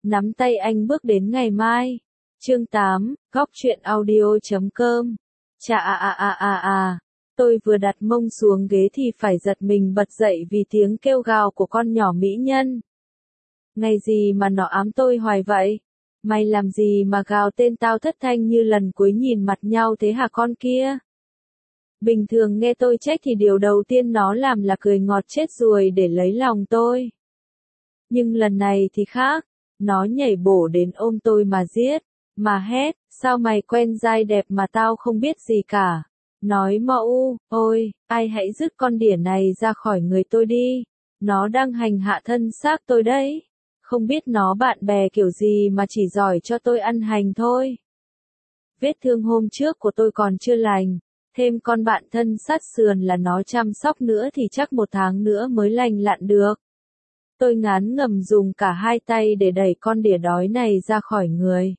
Nắm tay anh bước đến ngày mai. Chương 8, Góc truyện audio.com. Chà tôi vừa đặt mông xuống ghế thì phải giật mình bật dậy vì tiếng kêu gào của con nhỏ mỹ nhân. Ngày gì mà nó ám tôi hoài vậy? Mày làm gì mà gào tên tao thất thanh như lần cuối nhìn mặt nhau thế hả con kia? Bình thường nghe tôi trách thì điều đầu tiên nó làm là cười ngọt chết ruồi để lấy lòng tôi. Nhưng lần này thì khác, nó nhảy bổ đến ôm tôi mà giết, mà hét, sao mày quen giai đẹp mà tao không biết gì cả. Nói mẫu, ôi, ai hãy dứt con đỉa này ra khỏi người tôi đi, nó đang hành hạ thân xác tôi đấy. Không biết nó bạn bè kiểu gì mà chỉ giỏi cho tôi ăn hành thôi. Vết thương hôm trước của tôi còn chưa lành, thêm con bạn thân sát sườn là nó chăm sóc nữa thì chắc 1 tháng nữa mới lành lặn được. Tôi ngán ngẩm dùng cả hai tay để đẩy con đỉa đói này ra khỏi người.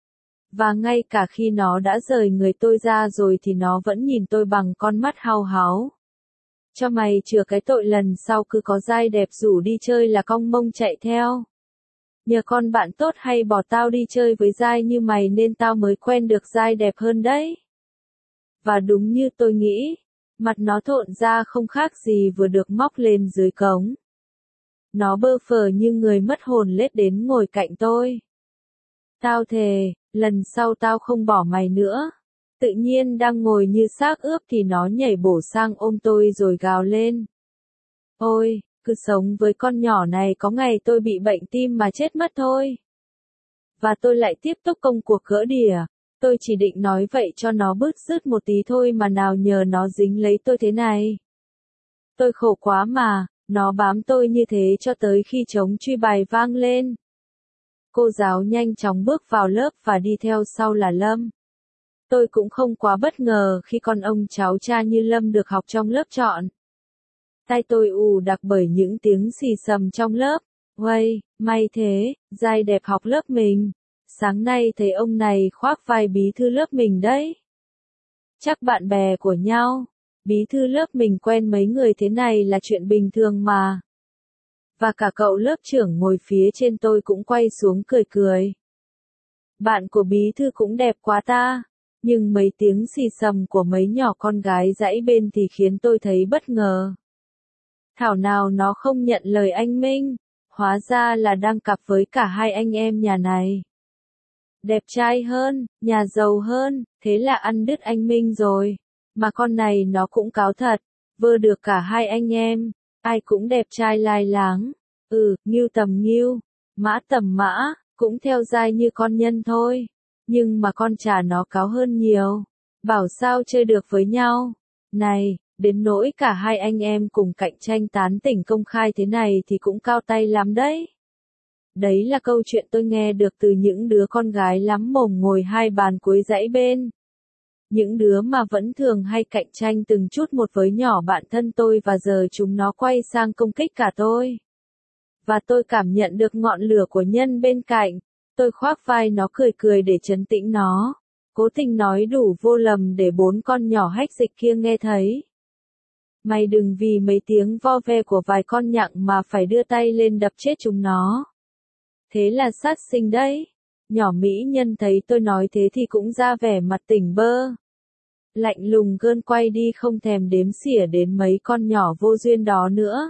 Và ngay cả khi nó đã rời người tôi ra rồi thì nó vẫn nhìn tôi bằng con mắt hao háo. Cho mày chừa cái tội lần sau cứ có giai đẹp rủ đi chơi là cong mông chạy theo. Nhờ con bạn tốt hay bỏ tao đi chơi với giai như mày nên tao mới quen được giai đẹp hơn đấy. Và đúng như tôi nghĩ, mặt nó thộn ra không khác gì vừa được móc lên dưới cống. Nó bơ phờ như người mất hồn lết đến ngồi cạnh tôi. Tao thề, lần sau tao không bỏ mày nữa. Tự nhiên đang ngồi như xác ướp thì nó nhảy bổ sang ôm tôi rồi gào lên. Ôi, cứ sống với con nhỏ này có ngày tôi bị bệnh tim mà chết mất thôi. Và tôi lại tiếp tục công cuộc gỡ đỉa. Tôi chỉ định nói vậy cho nó bứt rứt một tí thôi mà nào nhờ nó dính lấy tôi thế này. Tôi khổ quá mà, nó bám tôi như thế cho tới khi trống truy bài vang lên. Cô giáo nhanh chóng bước vào lớp và đi theo sau là Lâm. Tôi cũng không quá bất ngờ khi con ông cháu cha như Lâm được học trong lớp chọn. Tai tôi ù đặc bởi những tiếng xì xầm trong lớp. Uầy, may thế, giai đẹp học lớp mình. Sáng nay thấy ông này khoác vai bí thư lớp mình đấy. Chắc bạn bè của nhau. Bí thư lớp mình quen mấy người thế này là chuyện bình thường mà. Và cả cậu lớp trưởng ngồi phía trên tôi cũng quay xuống cười cười. Bạn của bí thư cũng đẹp quá ta. Nhưng mấy tiếng xì xầm của mấy nhỏ con gái dãy bên thì khiến tôi thấy bất ngờ. Thảo nào nó không nhận lời anh Minh. Hóa ra là đang cặp với cả hai anh em nhà này. Đẹp trai hơn, nhà giàu hơn, thế là ăn đứt anh Minh rồi. Mà con này nó cũng cáo thật, vơ được cả hai anh em, ai cũng đẹp trai lai láng. Ngưu tầm ngưu, mã tầm mã, cũng theo giai như con Nhân thôi. Nhưng mà con chả nó cáo hơn nhiều. Bảo sao chơi được với nhau. Này, đến nỗi cả hai anh em cùng cạnh tranh tán tỉnh công khai thế này thì cũng cao tay lắm đấy. Đấy là câu chuyện tôi nghe được từ những đứa con gái lắm mồm ngồi hai bàn cuối dãy bên. Những đứa mà vẫn thường hay cạnh tranh từng chút một với nhỏ bạn thân tôi và giờ chúng nó quay sang công kích cả tôi. Và tôi cảm nhận được ngọn lửa của Nhân bên cạnh. Tôi khoác vai nó cười cười để trấn tĩnh nó. Cố tình nói đủ vô lầm để 4 con nhỏ hách dịch kia nghe thấy. Mày đừng vì mấy tiếng vo ve của vài con nhặng mà phải đưa tay lên đập chết chúng nó. Thế là sát sinh đấy. Nhỏ mỹ nhân thấy tôi nói thế thì cũng ra vẻ mặt tỉnh bơ. Lạnh lùng gơn quay đi không thèm đếm xỉa đến mấy con nhỏ vô duyên đó nữa.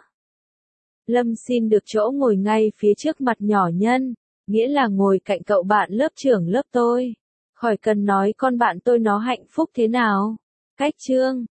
Lâm xin được chỗ ngồi ngay phía trước mặt nhỏ Nhân, nghĩa là ngồi cạnh cậu bạn lớp trưởng lớp tôi. Khỏi cần nói con bạn tôi nó hạnh phúc thế nào. Cách chương